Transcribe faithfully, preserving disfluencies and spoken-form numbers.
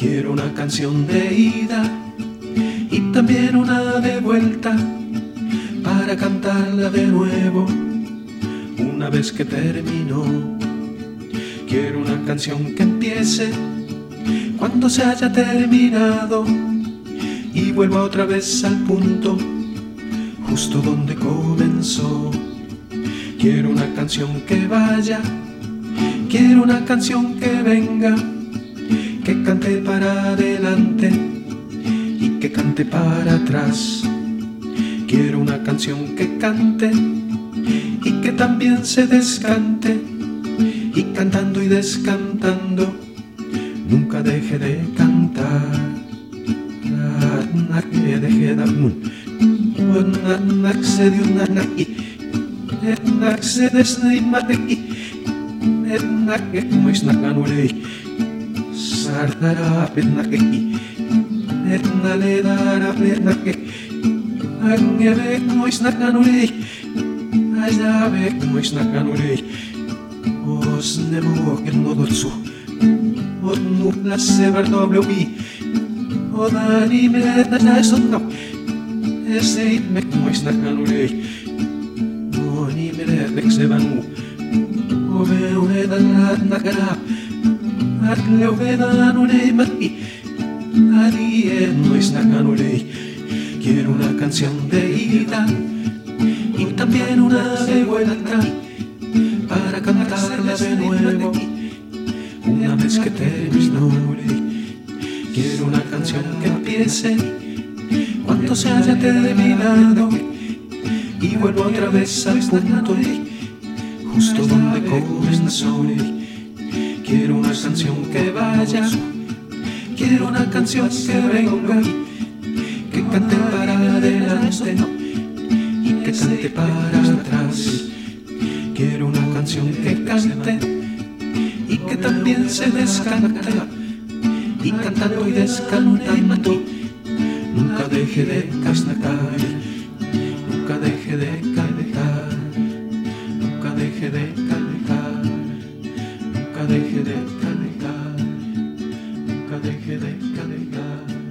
Quiero una canción de ida y también una de vuelta para cantarla de nuevo una vez que terminó. Quiero una canción que empiece cuando se haya terminado y vuelva otra vez al punto justo donde comenzó. Quiero una canción que vaya, quiero una canción que venga, que cante para adelante y que cante para atrás. Quiero una canción que cante y que también se descante, y cantando y descantando nunca deje de cantar. Os nemo que no dolzu, od nubla sever doble vi, od anime na esotno, ese it me mois na kanurei, o anime de xevanu, o veo eda na cara, at leo veda nurei mati, adie mois na kanurei. Quiero una canción de ida y también una de vuelta para cantarla de nuevo una vez que terminó. Quiero una canción que empiece cuando se haya terminado y vuelva otra vez al punto justo donde comenzó. Quiero una canción que vaya, quiero una canción que venga, que cante para adelante y que cante para atrás. Quiero una canción que cante y que también se descante, y cantando y descantando nunca deje de cantar, nunca deje de cantar, nunca deje de cantar, nunca deje de cantar, nunca deje de cantar.